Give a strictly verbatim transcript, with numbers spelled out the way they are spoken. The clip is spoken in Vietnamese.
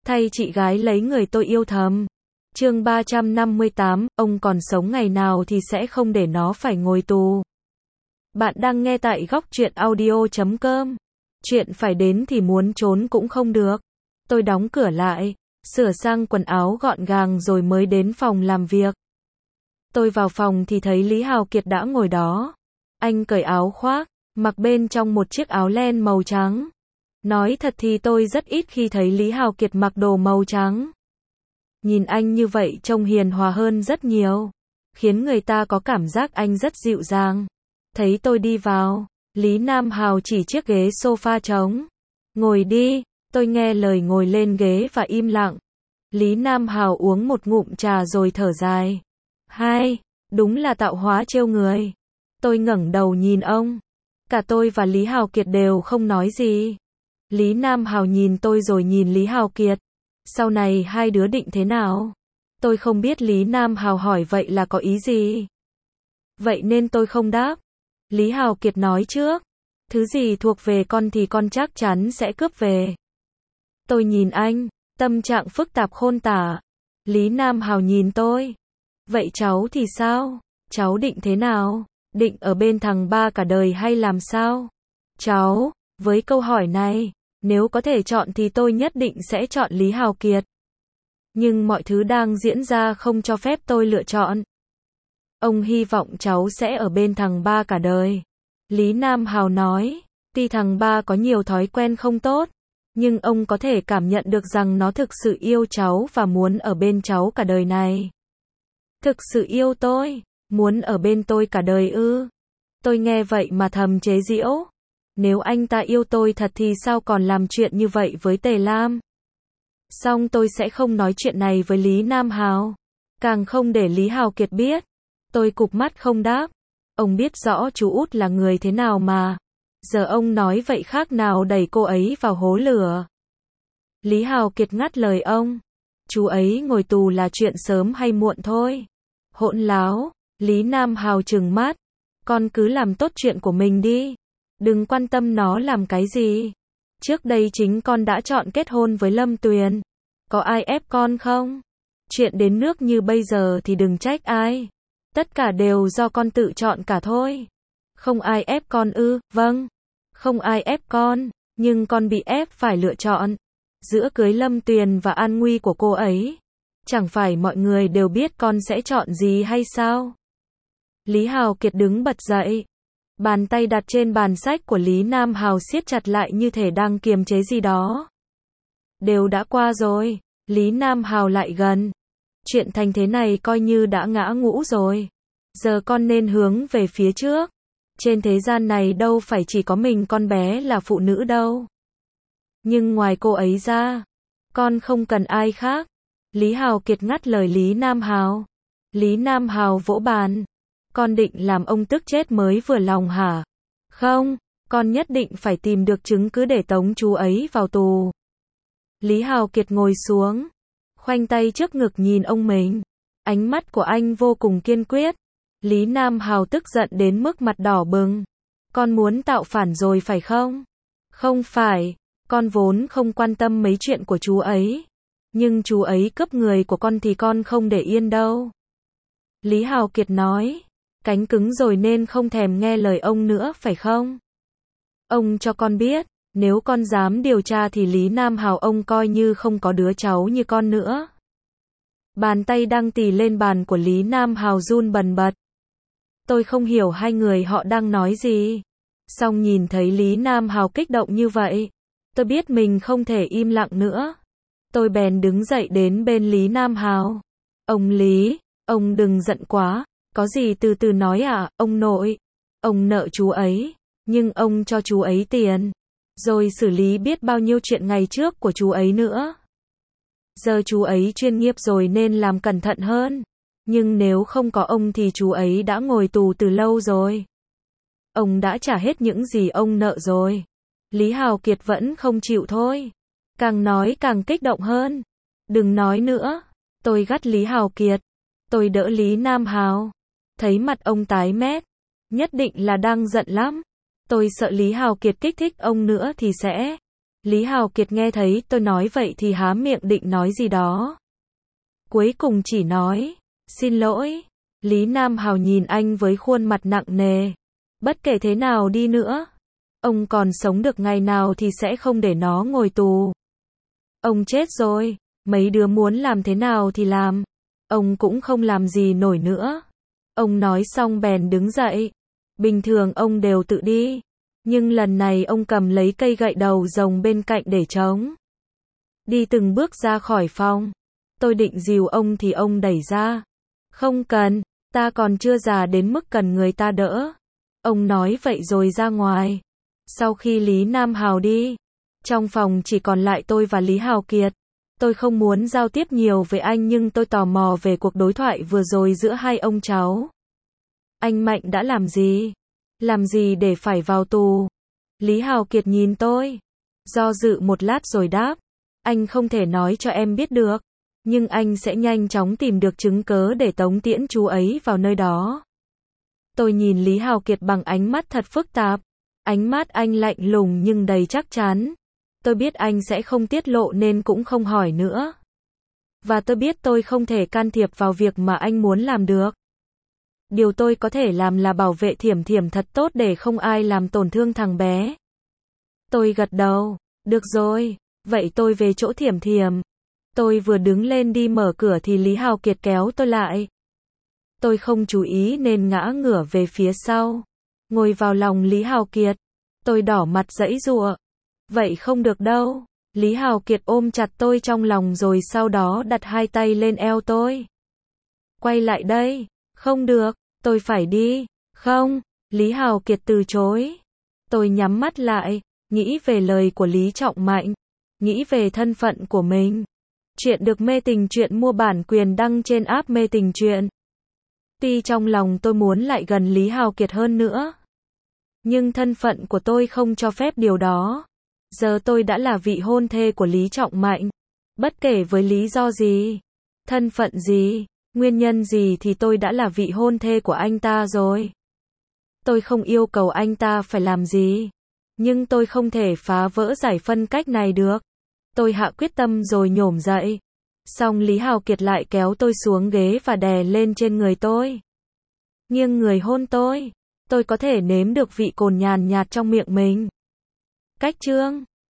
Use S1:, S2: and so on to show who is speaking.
S1: thay chị gái lấy người tôi yêu thầm. Chương ba trăm năm mươi tám, ông còn sống ngày nào thì sẽ không để nó phải ngồi tù. Bạn đang nghe tại góc truyện audio chấm com. Chuyện phải đến thì muốn trốn cũng không được. Tôi đóng cửa lại, sửa sang quần áo gọn gàng rồi mới đến phòng làm việc. Tôi vào phòng thì thấy Lý Hào Kiệt đã ngồi đó. Anh cởi áo khoác, mặc bên trong một chiếc áo len màu trắng. Nói thật thì tôi rất ít khi thấy Lý Hào Kiệt mặc đồ màu trắng. Nhìn anh như vậy trông hiền hòa hơn rất nhiều, khiến người ta có cảm giác anh rất dịu dàng. Thấy tôi đi vào, Lý Nam Hào chỉ chiếc ghế sofa trống. Ngồi đi, tôi nghe lời ngồi lên ghế và im lặng. Lý Nam Hào uống một ngụm trà rồi thở dài. Hai, đúng là tạo hóa trêu người. Tôi ngẩng đầu nhìn ông. Cả tôi và Lý Hào Kiệt đều không nói gì. Lý Nam Hào nhìn tôi rồi nhìn Lý Hào Kiệt. Sau này hai đứa định thế nào? Tôi không biết Lý Nam Hào hỏi vậy là có ý gì. Vậy nên tôi không đáp. Lý Hào Kiệt nói trước. Thứ gì thuộc về con thì con chắc chắn sẽ cướp về. Tôi nhìn anh, tâm trạng phức tạp khôn tả. Lý Nam Hào nhìn tôi. Vậy cháu thì sao? Cháu định thế nào? Định ở bên thằng ba cả đời hay làm sao? Cháu, với câu hỏi này, nếu có thể chọn thì tôi nhất định sẽ chọn Lý Hào Kiệt. Nhưng mọi thứ đang diễn ra không cho phép tôi lựa chọn. Ông hy vọng cháu sẽ ở bên thằng ba cả đời. Lý Nam Hào nói, tuy thằng ba có nhiều thói quen không tốt, nhưng ông có thể cảm nhận được rằng nó thực sự yêu cháu và muốn ở bên cháu cả đời này. Thực sự yêu tôi, muốn ở bên tôi cả đời ư? Tôi nghe vậy mà thầm chế giễu. Nếu anh ta yêu tôi thật thì sao còn làm chuyện như vậy với Tề Lam? Xong tôi sẽ không nói chuyện này với Lý Nam Hào, càng không để Lý Hào Kiệt biết. Tôi cụp mắt không đáp. Ông biết rõ chú út là người thế nào mà. Giờ ông nói vậy khác nào đẩy cô ấy vào hố lửa. Lý Hào Kiệt ngắt lời ông. Chú ấy ngồi tù là chuyện sớm hay muộn thôi. Hỗn láo. Lý Nam Hào trừng mắt. Con cứ làm tốt chuyện của mình đi. Đừng quan tâm nó làm cái gì. Trước đây chính con đã chọn kết hôn với Lâm Tuyền. Có ai ép con không? Chuyện đến nước như bây giờ thì đừng trách ai. Tất cả đều do con tự chọn cả thôi. Không ai ép con ư? Vâng. Không ai ép con, nhưng con bị ép phải lựa chọn. Giữa cưới Lâm Tuyền và an nguy của cô ấy. Chẳng phải mọi người đều biết con sẽ chọn gì hay sao? Lý Hào Kiệt đứng bật dậy. Bàn tay đặt trên bàn sách của Lý Nam Hào siết chặt lại như thể đang kiềm chế gì đó. Đều đã qua rồi. Lý Nam Hào lại gần. Chuyện thành thế này coi như đã ngã ngũ rồi. Giờ con nên hướng về phía trước. Trên thế gian này đâu phải chỉ có mình con bé là phụ nữ đâu. Nhưng ngoài cô ấy ra, con không cần ai khác. Lý Hào Kiệt ngắt lời Lý Nam Hào. Lý Nam Hào vỗ bàn. Con định làm ông tức chết mới vừa lòng hả? Không, con nhất định phải tìm được chứng cứ để tống chú ấy vào tù. Lý Hào Kiệt ngồi xuống, khoanh tay trước ngực nhìn ông mình. Ánh mắt của anh vô cùng kiên quyết. Lý Nam Hào tức giận đến mức mặt đỏ bừng. Con muốn tạo phản rồi phải không? Không phải, con vốn không quan tâm mấy chuyện của chú ấy. Nhưng chú ấy cướp người của con thì con không để yên đâu. Lý Hào Kiệt nói. Cánh cứng rồi nên không thèm nghe lời ông nữa phải không? Ông cho con biết, nếu con dám điều tra thì Lý Nam Hào ông coi như không có đứa cháu như con nữa. Bàn tay đang tì lên bàn của Lý Nam Hào run bần bật. Tôi không hiểu hai người họ đang nói gì. Xong nhìn thấy Lý Nam Hào kích động như vậy, tôi biết mình không thể im lặng nữa. Tôi bèn đứng dậy đến bên Lý Nam Hào. Ông Lý, ông đừng giận quá. Có gì từ từ nói à, ông nội. Ông nợ chú ấy, nhưng ông cho chú ấy tiền. Rồi xử lý biết bao nhiêu chuyện ngày trước của chú ấy nữa. Giờ chú ấy chuyên nghiệp rồi nên làm cẩn thận hơn. Nhưng nếu không có ông thì chú ấy đã ngồi tù từ lâu rồi. Ông đã trả hết những gì ông nợ rồi. Lý Hào Kiệt vẫn không chịu thôi. Càng nói càng kích động hơn. Đừng nói nữa. Tôi gắt Lý Hào Kiệt. Tôi đỡ Lý Nam Hào. Thấy mặt ông tái mét. Nhất định là đang giận lắm. Tôi sợ Lý Hào Kiệt kích thích ông nữa thì sẽ Lý Hào Kiệt nghe thấy tôi nói vậy thì há miệng định nói gì đó. Cuối cùng chỉ nói, xin lỗi. Lý Nam Hào nhìn anh với khuôn mặt nặng nề. Bất kể thế nào đi nữa, ông còn sống được ngày nào thì sẽ không để nó ngồi tù. Ông chết rồi, mấy đứa muốn làm thế nào thì làm. Ông cũng không làm gì nổi nữa. Ông nói xong bèn đứng dậy. Bình thường ông đều tự đi. Nhưng lần này ông cầm lấy cây gậy đầu rồng bên cạnh để chống. Đi từng bước ra khỏi phòng. Tôi định dìu ông thì ông đẩy ra. Không cần, ta còn chưa già đến mức cần người ta đỡ. Ông nói vậy rồi ra ngoài. Sau khi Lý Nam Hào đi, trong phòng chỉ còn lại tôi và Lý Hào Kiệt. Tôi không muốn giao tiếp nhiều với anh nhưng tôi tò mò về cuộc đối thoại vừa rồi giữa hai ông cháu. Anh Mạnh đã làm gì? Làm gì để phải vào tù? Lý Hào Kiệt nhìn tôi, do dự một lát rồi đáp. Anh không thể nói cho em biết được, nhưng anh sẽ nhanh chóng tìm được chứng cớ để tống tiễn chú ấy vào nơi đó. Tôi nhìn Lý Hào Kiệt bằng ánh mắt thật phức tạp. Ánh mắt anh lạnh lùng nhưng đầy chắc chắn. Tôi biết anh sẽ không tiết lộ nên cũng không hỏi nữa. Và tôi biết tôi không thể can thiệp vào việc mà anh muốn làm được. Điều tôi có thể làm là bảo vệ Thiểm Thiểm thật tốt để không ai làm tổn thương thằng bé. Tôi gật đầu, được rồi, vậy tôi về chỗ Thiểm Thiểm. Tôi vừa đứng lên đi mở cửa thì Lý Hào Kiệt kéo tôi lại. Tôi không chú ý nên ngã ngửa về phía sau. Ngồi vào lòng Lý Hào Kiệt. Tôi đỏ mặt giãy giụa. Vậy không được đâu. Lý Hào Kiệt ôm chặt tôi trong lòng rồi sau đó đặt hai tay lên eo tôi. Quay lại đây. Không được, tôi phải đi. Không, Lý Hào Kiệt từ chối. Tôi nhắm mắt lại, nghĩ về lời của Lý Trọng Mạnh, nghĩ về thân phận của mình. Chuyện được Mê Tình Truyện mua bản quyền đăng trên app Mê Tình Truyện. Tuy trong lòng tôi muốn lại gần Lý Hào Kiệt hơn nữa, nhưng thân phận của tôi không cho phép điều đó. Giờ tôi đã là vị hôn thê của Lý Trọng Mạnh. Bất kể với lý do gì, thân phận gì, nguyên nhân gì thì tôi đã là vị hôn thê của anh ta rồi. Tôi không yêu cầu anh ta phải làm gì, nhưng tôi không thể phá vỡ giải phân cách này được. Tôi hạ quyết tâm rồi nhổm dậy. Xong Lý Hào Kiệt lại kéo tôi xuống ghế và đè lên trên người tôi. Nghiêng người hôn tôi. Tôi có thể nếm được vị cồn nhàn nhạt trong miệng mình. Cách chương